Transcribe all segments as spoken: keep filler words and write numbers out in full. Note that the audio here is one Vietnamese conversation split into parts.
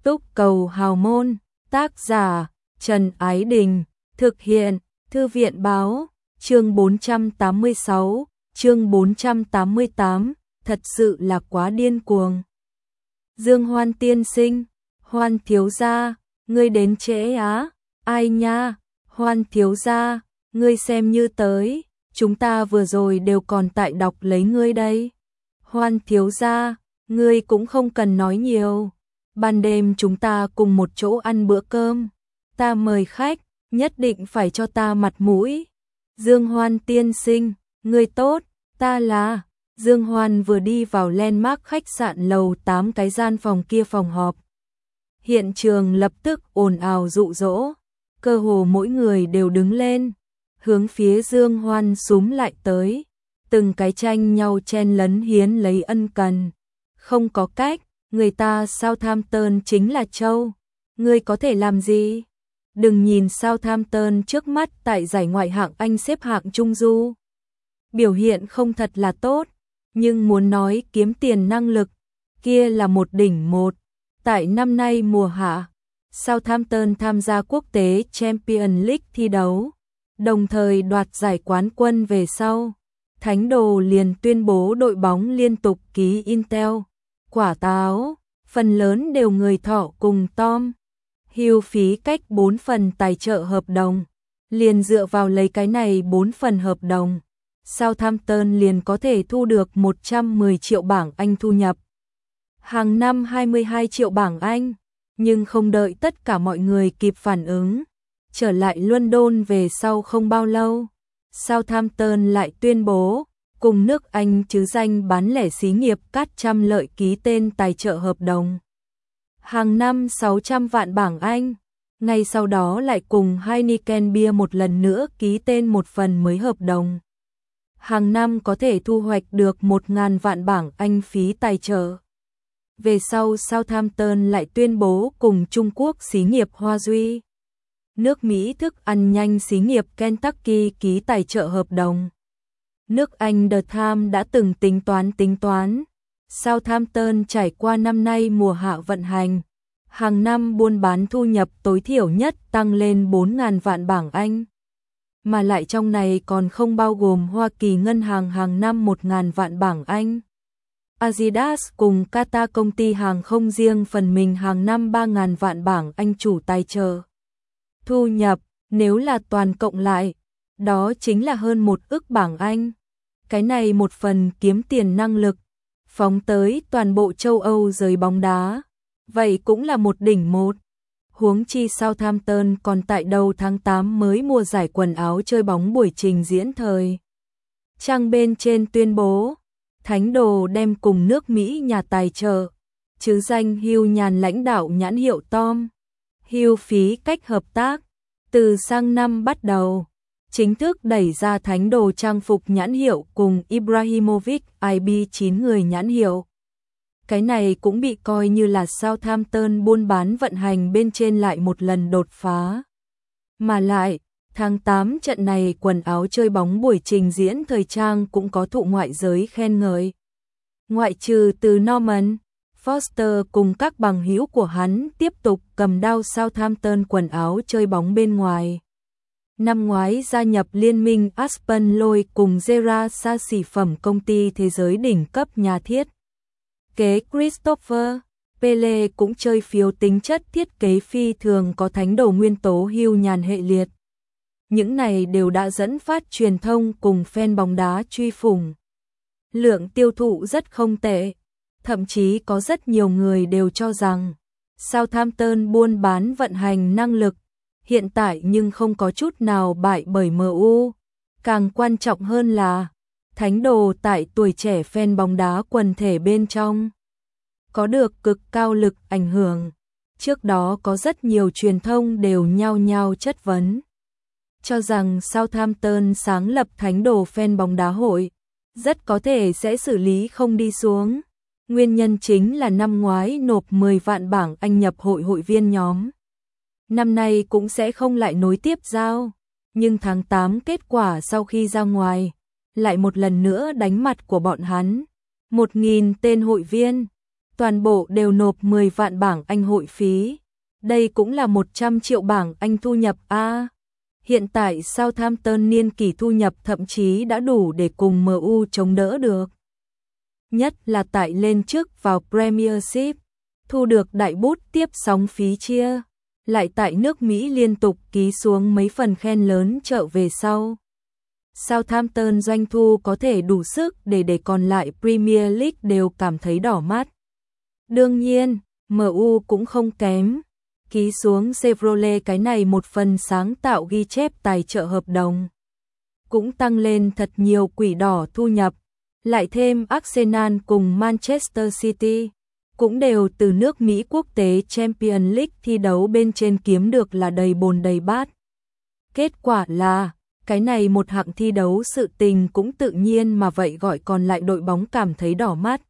Túc Cầu Hào Môn, tác giả Trần Ái Đình, thực hiện Thư viện Báo, chương bốn trăm tám mươi sáu, chương bốn trăm tám mươi tám, thật sự là quá điên cuồng. Dương Hoan tiên sinh, Hoan thiếu gia, ngươi đến trễ á, ai nha, Hoan thiếu gia, ngươi xem như tới, chúng ta vừa rồi đều còn tại đọc lấy ngươi đây. Hoan thiếu gia, ngươi cũng không cần nói nhiều, ban đêm chúng ta cùng một chỗ ăn bữa cơm, ta mời khách, nhất định phải cho ta mặt mũi. Dương Hoan tiên sinh, ngươi tốt, ta là... Dương Hoan vừa đi vào landmark khách sạn lầu tám cái gian phòng kia phòng họp. Hiện trường lập tức ồn ào dụ dỗ, cơ hồ mỗi người đều đứng lên, hướng phía Dương Hoan xúm lại tới, từng cái tranh nhau chen lấn hiến lấy ân cần. Không có cách, người ta Southampton chính là châu, ngươi có thể làm gì? Đừng nhìn Southampton trước mắt tại giải ngoại hạng Anh xếp hạng trung du. Biểu hiện không thật là tốt, nhưng muốn nói kiếm tiền năng lực, kia là một đỉnh một. Tại năm nay mùa hạ, Southampton tham gia quốc tế Champions League thi đấu, đồng thời đoạt giải quán quân về sau. Thánh Đồ liền tuyên bố đội bóng liên tục ký Intel, quả táo, phần lớn đều người thọ cùng Tom. Hưu phí cách bốn phần tài trợ hợp đồng, liền dựa vào lấy cái này bốn phần hợp đồng. Southampton liền có thể thu được một trăm mười triệu bảng Anh thu nhập. Hàng năm hai mươi hai triệu bảng Anh, nhưng không đợi tất cả mọi người kịp phản ứng. Trở lại London về sau không bao lâu, Southampton lại tuyên bố, cùng nước Anh chứ danh bán lẻ xí nghiệp Cát Trăm Lợi ký tên tài trợ hợp đồng. Hàng năm sáu trăm vạn bảng Anh, ngay sau đó lại cùng Heineken Bia một lần nữa ký tên một phần mới hợp đồng. Hàng năm có thể thu hoạch được một nghìn vạn bảng Anh phí tài trợ. Về sau Southampton lại tuyên bố cùng Trung Quốc xí nghiệp Hoa Duy, nước Mỹ thức ăn nhanh xí nghiệp Kentucky ký tài trợ hợp đồng. Nước Anh The Times đã từng tính toán tính toán, Southampton trải qua năm nay mùa hạ vận hành, hàng năm buôn bán thu nhập tối thiểu nhất tăng lên bốn nghìn vạn bảng Anh. Mà lại trong này còn không bao gồm Hoa Kỳ ngân hàng hàng năm một nghìn vạn bảng Anh. Adidas cùng Qatar công ty hàng không riêng phần mình hàng năm ba nghìn vạn bảng Anh chủ tài trợ. Thu nhập, nếu là toàn cộng lại, đó chính là hơn một ức bảng Anh. Cái này một phần kiếm tiền năng lực, phóng tới toàn bộ châu Âu giới bóng đá, vậy cũng là một đỉnh một. Huống chi Southampton còn tại đầu tháng tám mới mua giải quần áo chơi bóng buổi trình diễn thời. Trang bên trên tuyên bố, Thánh Đồ đem cùng nước Mỹ nhà tài trợ, chứ danh Hưu Nhàn lãnh đạo nhãn hiệu Tom. Hưu phí cách hợp tác, từ sang năm bắt đầu, chính thức đẩy ra Thánh Đồ trang phục nhãn hiệu cùng Ibrahimovic i bê chín người nhãn hiệu. Cái này cũng bị coi như là Southampton buôn bán vận hành bên trên lại một lần đột phá. Mà lại, tháng tám trận này quần áo chơi bóng buổi trình diễn thời trang cũng có thụ ngoại giới khen ngợi. Ngoại trừ từ Norman Foster cùng các bằng hữu của hắn tiếp tục cầm đao Southampton quần áo chơi bóng bên ngoài. Năm ngoái gia nhập liên minh Aspen Lloyd cùng Zera xa xỉ phẩm công ty thế giới đỉnh cấp nhà thiết kế Christopher Pele cũng chơi phiếu tính chất thiết kế phi thường có Thánh Đồ nguyên tố Hưu Nhàn hệ liệt. Những này đều đã dẫn phát truyền thông cùng fan bóng đá truy phủng. Lượng tiêu thụ rất không tệ, thậm chí có rất nhiều người đều cho rằng Southampton buôn bán vận hành năng lực hiện tại nhưng không có chút nào bại bởi em u. Càng quan trọng hơn là Thánh Đồ tại tuổi trẻ fan bóng đá quần thể bên trong có được cực cao lực ảnh hưởng. Trước đó có rất nhiều truyền thông đều nhao nhao chất vấn, cho rằng Southampton sáng lập Thánh Đồ fan bóng đá hội, rất có thể sẽ xử lý không đi xuống. Nguyên nhân chính là năm ngoái nộp mười vạn bảng Anh nhập hội hội viên nhóm. Năm nay cũng sẽ không lại nối tiếp giao, nhưng tháng tám kết quả sau khi ra ngoài, lại một lần nữa đánh mặt của bọn hắn. Một nghìn tên hội viên, toàn bộ đều nộp mười vạn bảng Anh hội phí. Đây cũng là một trăm triệu bảng Anh thu nhập a. À, hiện tại Southampton niên kỷ thu nhập thậm chí đã đủ để cùng em u chống đỡ được. Nhất là tại lên chức vào Premiership, thu được đại bút tiếp sóng phí chia, lại tại nước Mỹ liên tục ký xuống mấy phần khen lớn trở về sau. Southampton doanh thu có thể đủ sức để để còn lại Premier League đều cảm thấy đỏ mắt. Đương nhiên, em u cũng không kém. Ký xuống Chevrolet cái này một phần sáng tạo ghi chép tài trợ hợp đồng. Cũng tăng lên thật nhiều quỷ đỏ thu nhập. Lại thêm Arsenal cùng Manchester City, cũng đều từ nước Mỹ quốc tế Champions League thi đấu bên trên kiếm được là đầy bồn đầy bát. Kết quả là, cái này một hạng thi đấu sự tình cũng tự nhiên mà vậy gọi còn lại đội bóng cảm thấy đỏ mắt.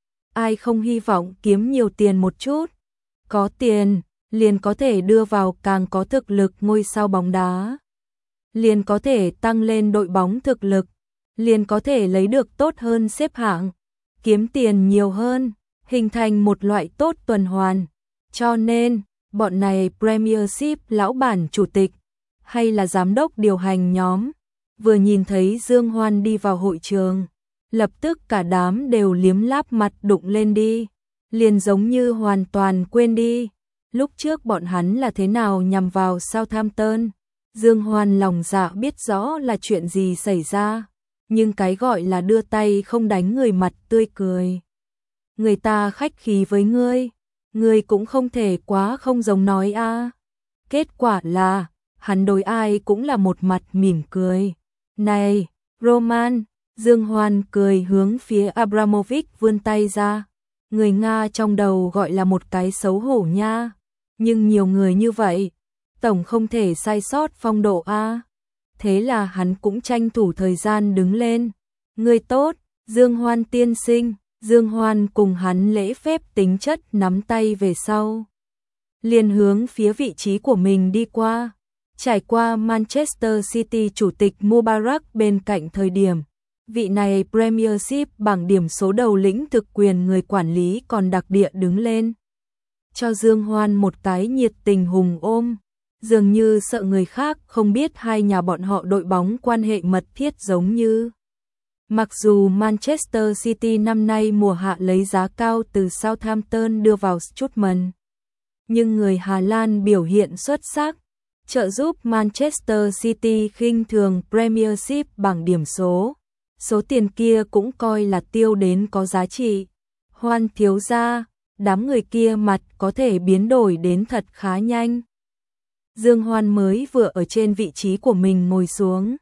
Ai không hy vọng kiếm nhiều tiền một chút? Có tiền, liền có thể đưa vào càng có thực lực ngôi sao bóng đá. Liền có thể tăng lên đội bóng thực lực. Liền có thể lấy được tốt hơn xếp hạng. Kiếm tiền nhiều hơn, hình thành một loại tốt tuần hoàn. Cho nên, bọn này Premiership lão bản chủ tịch, hay là giám đốc điều hành nhóm, vừa nhìn thấy Dương Hoan đi vào hội trường, lập tức cả đám đều liếm láp mặt đụng lên đi, liền giống như hoàn toàn quên đi. Lúc trước bọn hắn là thế nào nhằm vào Southampton, Dương Hoan lòng dạ biết rõ là chuyện gì xảy ra, nhưng cái gọi là đưa tay không đánh người mặt tươi cười. Người ta khách khí với ngươi, ngươi cũng không thể quá không giống nói a. À. Kết quả là, hắn đối ai cũng là một mặt mỉm cười. Này, Roman, Dương Hoan cười hướng phía Abramovich vươn tay ra. Người Nga trong đầu gọi là một cái xấu hổ nha. Nhưng nhiều người như vậy, tổng không thể sai sót phong độ a. À. Thế là hắn cũng tranh thủ thời gian đứng lên. Người tốt, Dương Hoan tiên sinh. Dương Hoan cùng hắn lễ phép tính chất nắm tay về sau. Liền hướng phía vị trí của mình đi qua. Trải qua Manchester City chủ tịch Mubarak bên cạnh thời điểm. Vị này Premiership bảng điểm số đầu lĩnh thực quyền người quản lý còn đặc địa đứng lên. Cho Dương Hoan một cái nhiệt tình hùng ôm. Dường như sợ người khác không biết hai nhà bọn họ đội bóng quan hệ mật thiết giống như. Mặc dù Manchester City năm nay mùa hạ lấy giá cao từ Southampton đưa vào Stuttgart, nhưng người Hà Lan biểu hiện xuất sắc, trợ giúp Manchester City khinh thường Premiership bảng điểm số. Số tiền kia cũng coi là tiêu đến có giá trị. Hoan thiếu gia, đám người kia mặt có thể biến đổi đến thật khá nhanh. Dương Hoan mới vừa ở trên vị trí của mình ngồi xuống.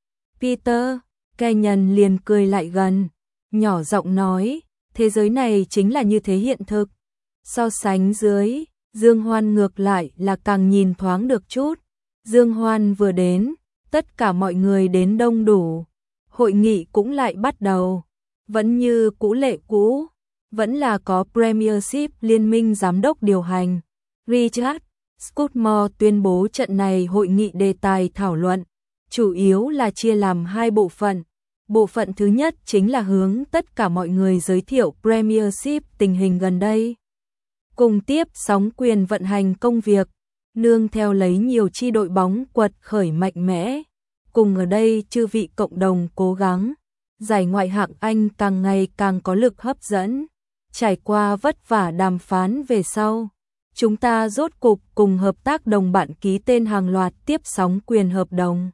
Peter, Kenyon liền cười lại gần, nhỏ giọng nói, thế giới này chính là như thế hiện thực. So sánh dưới, Dương Hoan ngược lại là càng nhìn thoáng được chút. Dương Hoan vừa đến, tất cả mọi người đến đông đủ. Hội nghị cũng lại bắt đầu. Vẫn như cũ lệ cũ, vẫn là có Premiership liên minh giám đốc điều hành. Richard Scudmore tuyên bố trận này hội nghị đề tài thảo luận, chủ yếu là chia làm hai bộ phận. Bộ phận thứ nhất chính là hướng tất cả mọi người giới thiệu Premiership tình hình gần đây. Cùng tiếp sóng quyền vận hành công việc, nương theo lấy nhiều chi đội bóng quật khởi mạnh mẽ. Cùng ở đây chư vị cộng đồng cố gắng, giải ngoại hạng Anh càng ngày càng có lực hấp dẫn. Trải qua vất vả đàm phán về sau, chúng ta rốt cục cùng hợp tác đồng bạn ký tên hàng loạt tiếp sóng quyền hợp đồng.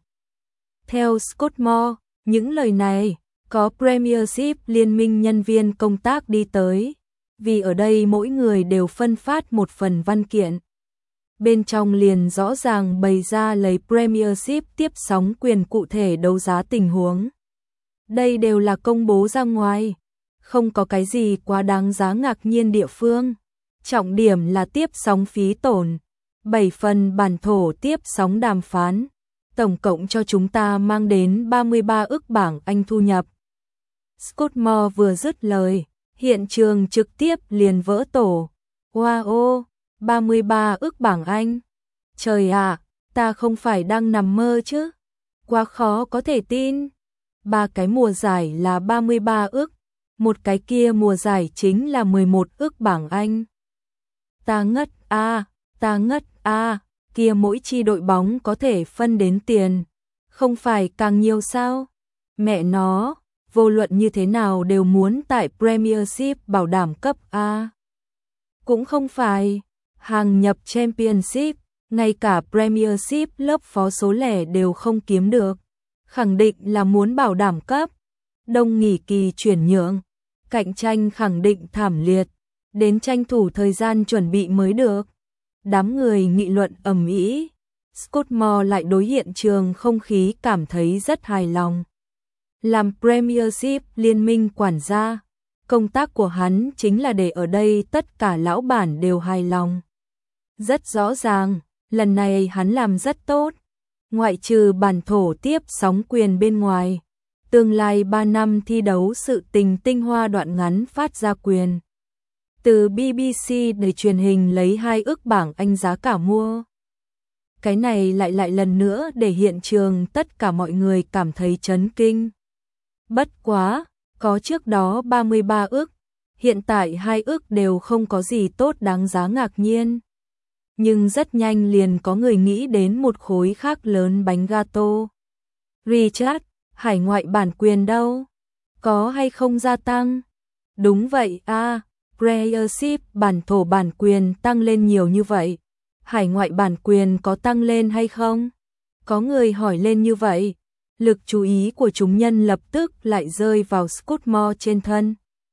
Theo Scudmore, những lời này, có Premiership liên minh nhân viên công tác đi tới, vì ở đây mỗi người đều phân phát một phần văn kiện. Bên trong liền rõ ràng bày ra lấy Premiership tiếp sóng quyền cụ thể đấu giá tình huống. Đây đều là công bố ra ngoài, không có cái gì quá đáng giá ngạc nhiên địa phương. Trọng điểm là tiếp sóng phí tổn, bảy phần bản thổ tiếp sóng đàm phán. Tổng cộng cho chúng ta mang đến ba mươi ba ức bảng Anh thu nhập. Scudmore vừa dứt lời, hiện trường trực tiếp liền vỡ tổ. Wow, ba mươi ba ức bảng Anh. Trời ạ, ta không phải đang nằm mơ chứ? Quá khó có thể tin. Ba cái mùa giải là ba mươi ba ức. Một cái kia mùa giải chính là mười một ức bảng Anh. Ta ngất a, à, ta ngất a, à, kia mỗi chi đội bóng có thể phân đến tiền, không phải càng nhiều sao? Mẹ nó, vô luận như thế nào đều muốn tại Premiership bảo đảm cấp A. Cũng không phải, hàng nhập Championship, ngay cả Premiership lớp phó số lẻ đều không kiếm được. Khẳng định là muốn bảo đảm cấp. Đông nghỉ kỳ chuyển nhượng, cạnh tranh khẳng định thảm liệt, đến tranh thủ thời gian chuẩn bị mới được. Đám người nghị luận ầm ĩ. Scotmore lại đối hiện trường không khí cảm thấy rất hài lòng. Làm Premiership liên minh quản gia, công tác của hắn chính là để ở đây tất cả lão bản đều hài lòng. Rất rõ ràng, lần này hắn làm rất tốt. Ngoại trừ bản thổ tiếp sóng quyền bên ngoài, tương lai ba năm thi đấu sự tình tinh hoa đoạn ngắn phát ra quyền. Từ bê bê xê để truyền hình lấy hai ức bảng Anh giá cả mua. Cái này lại lại lần nữa để hiện trường tất cả mọi người cảm thấy chấn kinh. Bất quá, có trước đó ba mươi ba ức, hiện tại hai ức đều không có gì tốt đáng giá ngạc nhiên. Nhưng rất nhanh liền có người nghĩ đến một khối khác lớn bánh gato. Richard, hải ngoại bản quyền đâu? Có hay không gia tăng? Đúng vậy a, à, Premiership bản thổ bản quyền tăng lên nhiều như vậy. Hải ngoại bản quyền có tăng lên hay không? Có người hỏi lên như vậy. Lực chú ý của chúng nhân lập tức lại rơi vào Scotmore trên thân.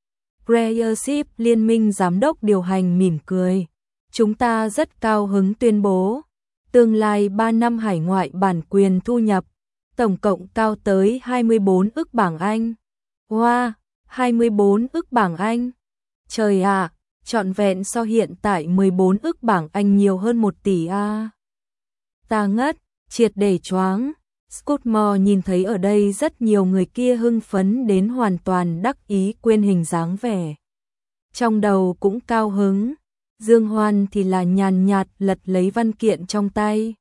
Premiership liên minh giám đốc điều hành mỉm cười. Chúng ta rất cao hứng tuyên bố, tương lai ba năm hải ngoại bản quyền thu nhập, tổng cộng cao tới hai mươi bốn ức bảng Anh. Wow, hai mươi bốn ức bảng Anh. Trời ạ, à, trọn vẹn so hiện tại mười bốn ức bảng Anh nhiều hơn một tỷ a. À. Ta ngất, triệt để choáng. Scotmore nhìn thấy ở đây rất nhiều người kia hưng phấn đến hoàn toàn đắc ý quên hình dáng vẻ. Trong đầu cũng cao hứng. Dương Hoan thì là nhàn nhạt lật lấy văn kiện trong tay.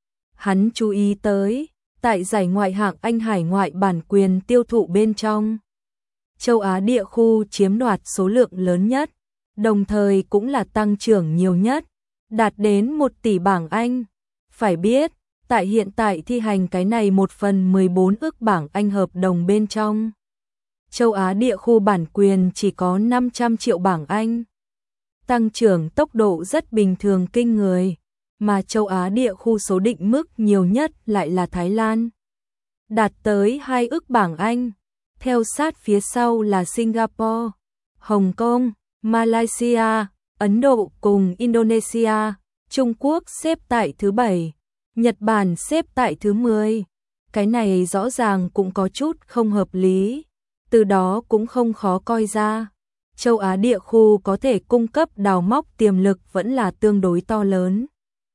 Hắn chú ý tới, tại giải ngoại hạng Anh hải ngoại bản quyền tiêu thụ bên trong. Châu Á địa khu chiếm đoạt số lượng lớn nhất, đồng thời cũng là tăng trưởng nhiều nhất, đạt đến một tỷ bảng Anh. Phải biết, tại hiện tại thi hành cái này một phần mười bốn ức bảng Anh hợp đồng bên trong. Châu Á địa khu bản quyền chỉ có năm trăm triệu bảng Anh. Tăng trưởng tốc độ rất bình thường kinh người, mà châu Á địa khu số định mức nhiều nhất lại là Thái Lan. Đạt tới hai ức bảng Anh, theo sát phía sau là Singapore, Hồng Kông, Malaysia, Ấn Độ cùng Indonesia, Trung Quốc xếp tại thứ bảy, Nhật Bản xếp tại thứ mười. Cái này rõ ràng cũng có chút không hợp lý, từ đó cũng không khó coi ra. Châu Á địa khu có thể cung cấp đào móc tiềm lực vẫn là tương đối to lớn.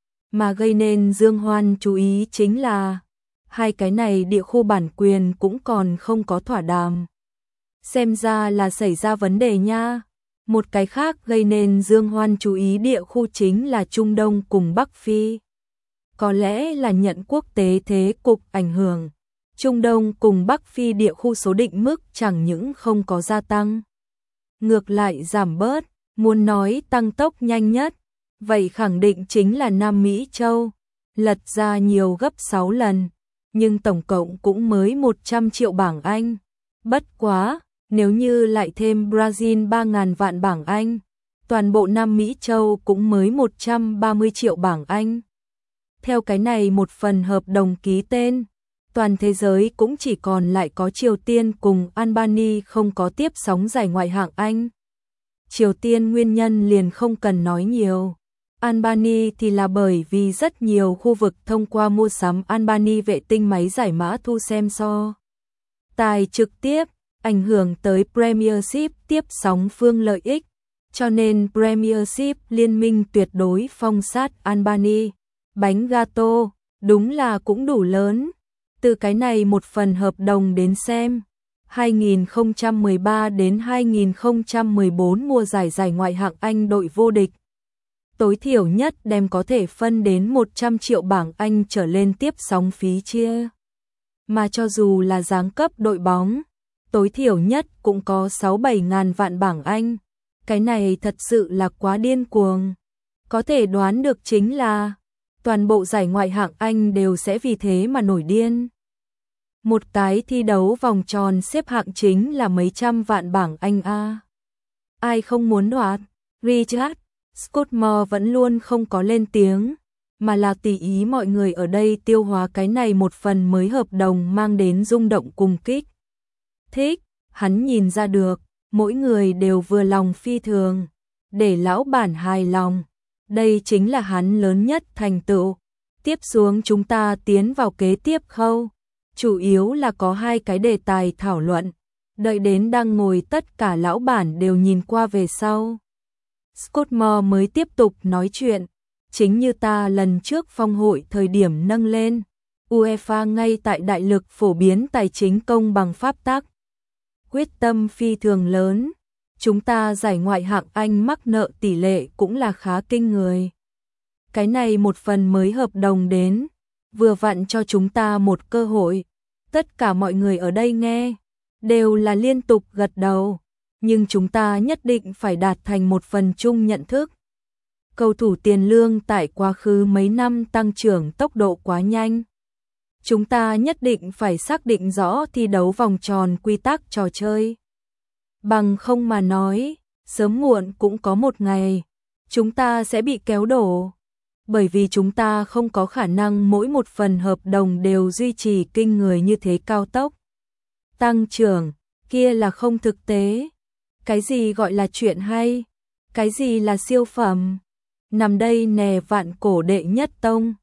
Mà gây nên Dương Hoan chú ý chính là hai cái này địa khu bản quyền cũng còn không có thỏa đàm. Xem ra là xảy ra vấn đề nha. Một cái khác gây nên Dương Hoan chú ý địa khu chính là Trung Đông cùng Bắc Phi. Có lẽ là nhận quốc tế thế cục ảnh hưởng. Trung Đông cùng Bắc Phi địa khu số định mức chẳng những không có gia tăng, ngược lại giảm bớt. Muốn nói tăng tốc nhanh nhất, vậy khẳng định chính là Nam Mỹ Châu, lật ra nhiều gấp sáu lần, nhưng tổng cộng cũng mới một trăm triệu bảng Anh. Bất quá, nếu như lại thêm Brazil ba nghìn vạn bảng Anh, toàn bộ Nam Mỹ Châu cũng mới một trăm ba mươi triệu bảng Anh. Theo cái này một phần hợp đồng ký tên, toàn thế giới cũng chỉ còn lại có Triều Tiên cùng Albania không có tiếp sóng giải ngoại hạng Anh. Triều Tiên nguyên nhân liền không cần nói nhiều. Albania thì là bởi vì rất nhiều khu vực thông qua mua sắm Albania vệ tinh máy giải mã thu xem so tài trực tiếp, ảnh hưởng tới Premiership tiếp sóng phương lợi ích, cho nên Premiership liên minh tuyệt đối phong sát Albania. Bánh gato, đúng là cũng đủ lớn. Từ cái này một phần hợp đồng đến xem, hai nghìn không trăm mười ba đến hai nghìn không trăm mười bốn mùa giải giải ngoại hạng Anh đội vô địch, tối thiểu nhất đem có thể phân đến một trăm triệu bảng Anh trở lên tiếp sóng phí chia. Mà cho dù là giáng cấp đội bóng, tối thiểu nhất cũng có sáu bảy ngàn vạn bảng Anh. Cái này thật sự là quá điên cuồng. Có thể đoán được chính là toàn bộ giải ngoại hạng Anh đều sẽ vì thế mà nổi điên. Một cái thi đấu vòng tròn xếp hạng chính là mấy trăm vạn bảng Anh a. Ai không muốn đoạt? Richard Scudmore vẫn luôn không có lên tiếng, mà là tùy ý mọi người ở đây tiêu hóa cái này một phần mới hợp đồng mang đến rung động cùng kích thích. Hắn nhìn ra được, mỗi người đều vừa lòng phi thường, để lão bản hài lòng. Đây chính là hắn lớn nhất thành tựu. Tiếp xuống chúng ta tiến vào kế tiếp khâu. Chủ yếu là có hai cái đề tài thảo luận. Đợi đến đang ngồi tất cả lão bản đều nhìn qua về sau, Scudmore mới tiếp tục nói chuyện. Chính như ta lần trước phong hội thời điểm nâng lên, UEFA ngay tại đại lực phổ biến tài chính công bằng pháp tắc. Quyết tâm phi thường lớn. Chúng ta giải ngoại hạng Anh mắc nợ tỷ lệ cũng là khá kinh người. Cái này một phần mới hợp đồng đến, vừa vặn cho chúng ta một cơ hội. Tất cả mọi người ở đây nghe, đều là liên tục gật đầu. Nhưng chúng ta nhất định phải đạt thành một phần chung nhận thức. Cầu thủ tiền lương tại quá khứ mấy năm tăng trưởng tốc độ quá nhanh. Chúng ta nhất định phải xác định rõ thi đấu vòng tròn quy tắc trò chơi. Bằng không mà nói, sớm muộn cũng có một ngày, chúng ta sẽ bị kéo đổ. Bởi vì chúng ta không có khả năng mỗi một phần hợp đồng đều duy trì kinh người như thế cao tốc. Tăng trưởng, kia là không thực tế. Cái gì gọi là chuyện hay? Cái gì là siêu phẩm? Nằm đây nè vạn cổ đệ nhất tông.